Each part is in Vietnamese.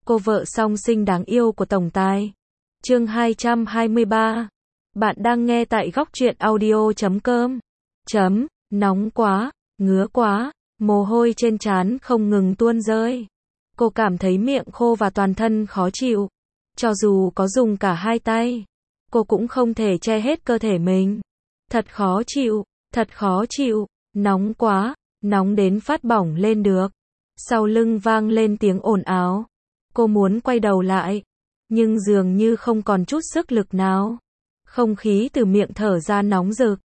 cô vợ song sinh đáng yêu của tổng tài. Chương 223. Bạn đang nghe tại góc truyện audio.com. Nóng quá, ngứa quá, mồ hôi trên trán không ngừng tuôn rơi. Cô cảm thấy miệng khô và toàn thân khó chịu. Cho dù có dùng cả hai tay, cô cũng không thể che hết cơ thể mình. Thật khó chịu, nóng quá, nóng đến phát bỏng lên được. Sau lưng vang lên tiếng ồn ào. Cô muốn quay đầu lại, nhưng dường như không còn chút sức lực nào. Không khí từ miệng thở ra nóng rực.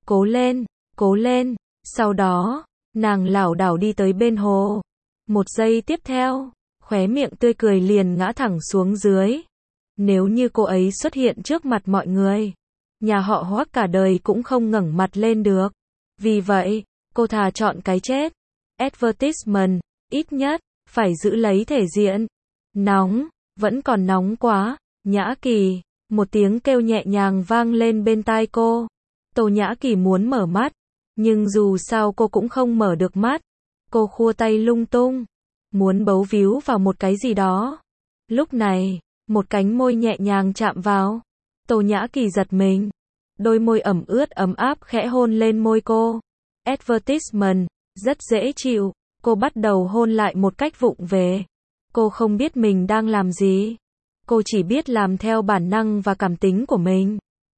Cố lên. Sau đó, nàng lảo đảo đi tới bên hồ. Một giây tiếp theo, khóe miệng tươi cười liền ngã thẳng xuống dưới. Nếu như cô ấy xuất hiện trước mặt mọi người, nhà họ Hoắc cả đời cũng không ngẩng mặt lên được. Vì vậy, cô thà chọn cái chết. Advertisement, ít nhất, phải giữ lấy thể diện. Nóng, vẫn còn nóng quá. Nhã Kỳ, một tiếng kêu nhẹ nhàng vang lên bên tai cô. Tô Nhã Kỳ muốn mở mắt, nhưng dù sao cô cũng không mở được mắt. Cô khua tay lung tung, muốn bấu víu vào một cái gì đó. Lúc này, một cánh môi nhẹ nhàng chạm vào. Tô Nhã Kỳ giật mình. Đôi môi ẩm ướt ấm áp khẽ hôn lên môi cô. Advertisement, rất dễ chịu. Cô bắt đầu hôn lại một cách vụng về. Cô không biết mình đang làm gì. Cô chỉ biết làm theo bản năng và cảm tính của mình.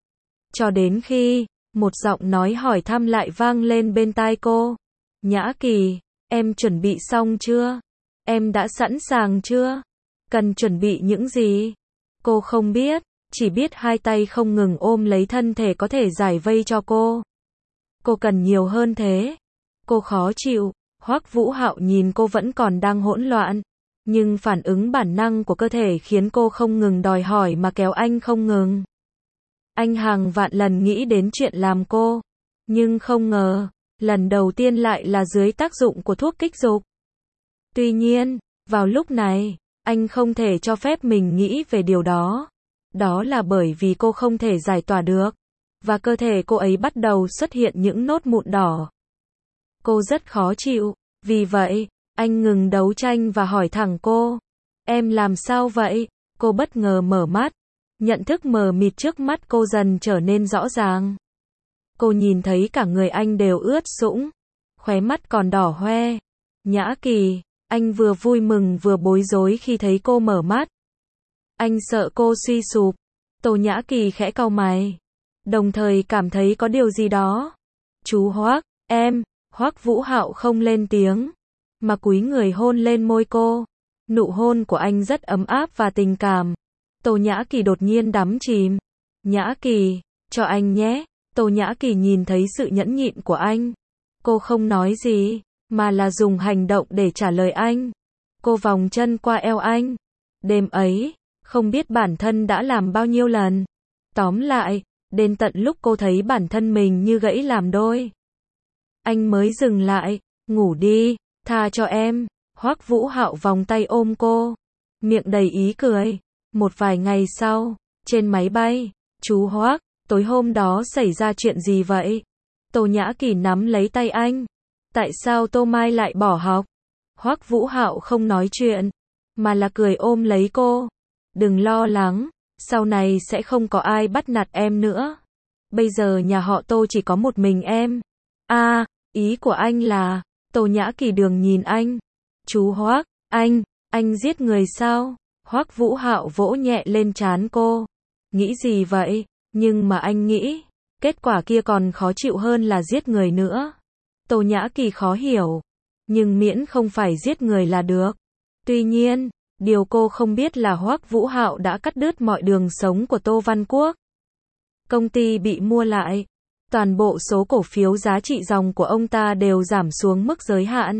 Cho đến khi, một giọng nói hỏi thăm lại vang lên bên tai cô. Nhã Kỳ, em chuẩn bị xong chưa? Em đã sẵn sàng chưa? Cần chuẩn bị những gì? Cô không biết, chỉ biết hai tay không ngừng ôm lấy thân thể có thể giải vây cho cô. Cô cần nhiều hơn thế. Cô khó chịu. Hoắc Vũ Hạo nhìn cô vẫn còn đang hỗn loạn, nhưng phản ứng bản năng của cơ thể khiến cô không ngừng đòi hỏi mà kéo anh không ngừng. Anh hàng vạn lần nghĩ đến chuyện làm cô, nhưng không ngờ, lần đầu tiên lại là dưới tác dụng của thuốc kích dục. Tuy nhiên, vào lúc này, anh không thể cho phép mình nghĩ về điều đó. Đó là bởi vì cô không thể giải tỏa được, và cơ thể cô ấy bắt đầu xuất hiện những nốt mụn đỏ. Cô rất khó chịu, vì vậy, anh ngừng đấu tranh và hỏi thẳng cô. Em làm sao vậy? Cô bất ngờ mở mắt. Nhận thức mờ mịt trước mắt cô dần trở nên rõ ràng. Cô nhìn thấy cả người anh đều ướt sũng, khóe mắt còn đỏ hoe. Nhã Kỳ, anh vừa vui mừng vừa bối rối khi thấy cô mở mắt. Anh sợ cô suy sụp. Tô Nhã Kỳ khẽ cau mày, đồng thời cảm thấy có điều gì đó. Chú Hoắc, em. Hoắc Vũ Hạo không lên tiếng, mà cúi người hôn lên môi cô. Nụ hôn của anh rất ấm áp và tình cảm. Tô Nhã Kỳ đột nhiên đắm chìm. Nhã Kỳ, cho anh nhé. Tô Nhã Kỳ nhìn thấy sự nhẫn nhịn của anh. Cô không nói gì, mà là dùng hành động để trả lời anh. Cô vòng chân qua eo anh. Đêm ấy, không biết bản thân đã làm bao nhiêu lần. Tóm lại, đến tận lúc cô thấy bản thân mình như gãy làm đôi, anh mới dừng lại. Ngủ đi, tha cho em. Hoắc Vũ Hạo vòng tay ôm cô, miệng đầy ý cười. Một vài ngày sau, trên máy bay, chú Hoắc, tối hôm đó xảy ra chuyện gì vậy? Tô Nhã Kỳ nắm lấy tay anh. Tại sao Tô Mai lại bỏ học? Hoắc Vũ Hạo không nói chuyện, mà là cười ôm lấy cô. Đừng lo lắng, sau này sẽ không có ai bắt nạt em nữa. Bây giờ nhà họ Tô chỉ có một mình em. À, ý của anh là, Tô Nhã Kỳ đường nhìn anh. Chú Hoắc, anh giết người sao? Hoắc Vũ Hạo vỗ nhẹ lên trán cô. Nghĩ gì vậy? Nhưng mà anh nghĩ, kết quả kia còn khó chịu hơn là giết người nữa. Tô Nhã Kỳ khó hiểu, nhưng miễn không phải giết người là được. Tuy nhiên, điều cô không biết là Hoắc Vũ Hạo đã cắt đứt mọi đường sống của Tô Văn Quốc. Công ty bị mua lại, toàn bộ số cổ phiếu giá trị ròng của ông ta đều giảm xuống mức giới hạn.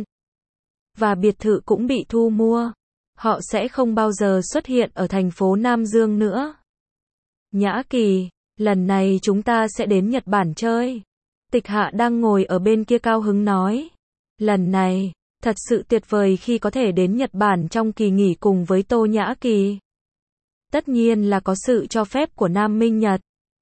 Và biệt thự cũng bị thu mua. Họ sẽ không bao giờ xuất hiện ở thành phố Nam Dương nữa. Nhã Kỳ, lần này chúng ta sẽ đến Nhật Bản chơi. Tịch Hạ đang ngồi ở bên kia cao hứng nói. Lần này, thật sự tuyệt vời khi có thể đến Nhật Bản trong kỳ nghỉ cùng với Tô Nhã Kỳ. Tất nhiên là có sự cho phép của Nam Minh Nhật.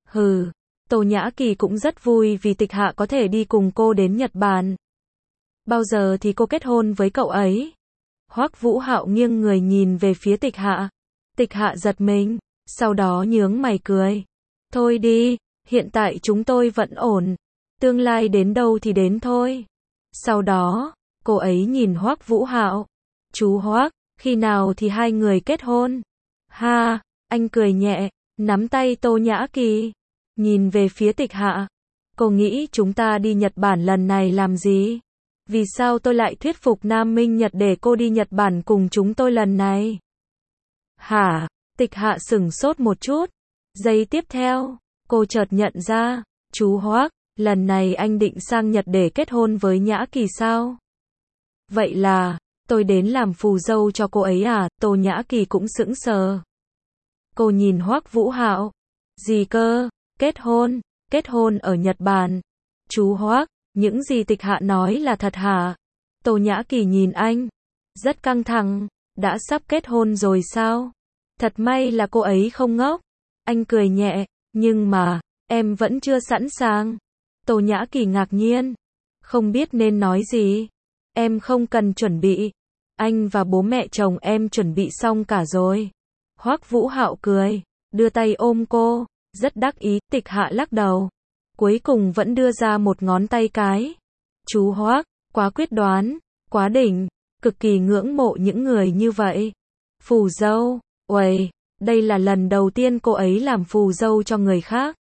Tô Nhã Kỳ cũng rất vui vì Tịch Hạ có thể đi cùng cô đến Nhật Bản. Bao giờ thì cô kết hôn với cậu ấy? Hoắc Vũ Hạo nghiêng người nhìn về phía Tịch Hạ. Tịch Hạ giật mình, sau đó nhướng mày cười. Thôi đi, hiện tại chúng tôi vẫn ổn. Tương lai đến đâu thì đến thôi. Sau đó, cô ấy nhìn Hoắc Vũ Hạo. Chú Hoắc, khi nào thì hai người kết hôn? Ha, anh cười nhẹ, nắm tay Tô Nhã Kỳ. Nhìn về phía Tịch Hạ. Cô nghĩ chúng ta đi Nhật Bản lần này làm gì? Vì sao tôi lại thuyết phục Nam Minh Nhật để cô đi Nhật Bản cùng chúng tôi lần này? Hả? Tịch Hạ sửng sốt một chút. Giây tiếp theo, cô chợt nhận ra, chú Hoắc, lần này anh định sang Nhật để kết hôn với Nhã Kỳ sao? Vậy là, tôi đến làm phù dâu cho cô ấy à? Tô Nhã Kỳ cũng sững sờ. Cô nhìn Hoắc Vũ Hạo. Gì cơ? Kết hôn ở Nhật Bản. Chú Hoắc, những gì Tịch Hạ nói là thật hả? Tô Nhã Kỳ nhìn anh. Rất căng thẳng, đã sắp kết hôn rồi sao? Thật may là cô ấy không ngốc. Anh cười nhẹ, nhưng mà, em vẫn chưa sẵn sàng. Tô Nhã Kỳ ngạc nhiên. Không biết nên nói gì. Em không cần chuẩn bị. Anh và bố mẹ chồng em chuẩn bị xong cả rồi. Hoắc Vũ Hạo cười, đưa tay ôm cô, rất đắc ý. Tịch Hạ lắc đầu. Cuối cùng vẫn đưa ra một ngón tay cái. Chú Hoắc, quá quyết đoán, quá đỉnh, cực kỳ ngưỡng mộ những người như vậy. Phù dâu, uầy, đây là lần đầu tiên cô ấy làm phù dâu cho người khác.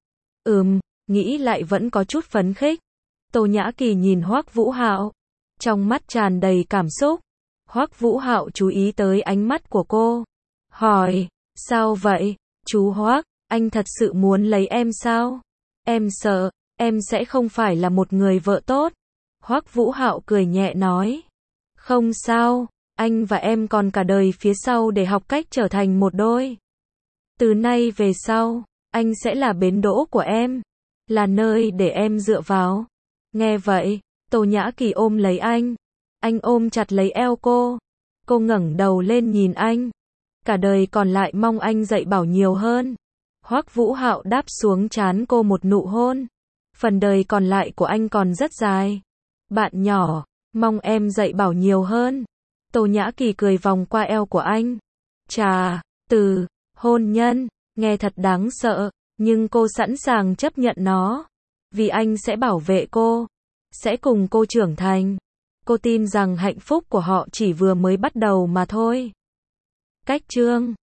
Nghĩ lại vẫn có chút phấn khích. Tô Nhã Kỳ nhìn Hoắc Vũ Hạo, trong mắt tràn đầy cảm xúc. Hoắc Vũ Hạo chú ý tới ánh mắt của cô, hỏi, sao vậy, chú Hoắc, anh thật sự muốn lấy em sao? Em sợ, em sẽ không phải là một người vợ tốt. Hoắc Vũ Hạo cười nhẹ nói, không sao, anh và em còn cả đời phía sau để học cách trở thành một đôi. Từ nay về sau, anh sẽ là bến đỗ của em, là nơi để em dựa vào. Nghe vậy, Tô Nhã Kỳ ôm lấy anh ôm chặt lấy eo cô. Cô ngẩng đầu lên nhìn anh. Cả đời còn lại mong anh dạy bảo nhiều hơn. Hoắc Vũ Hạo đáp xuống trán cô một nụ hôn. Phần đời còn lại của anh còn rất dài. Bạn nhỏ, mong em dạy bảo nhiều hơn. Tô Nhã Kỳ cười vòng qua eo của anh. Chà, từ hôn nhân, nghe thật đáng sợ, nhưng cô sẵn sàng chấp nhận nó. Vì anh sẽ bảo vệ cô, sẽ cùng cô trưởng thành. Cô tin rằng hạnh phúc của họ chỉ vừa mới bắt đầu mà thôi. Cách chương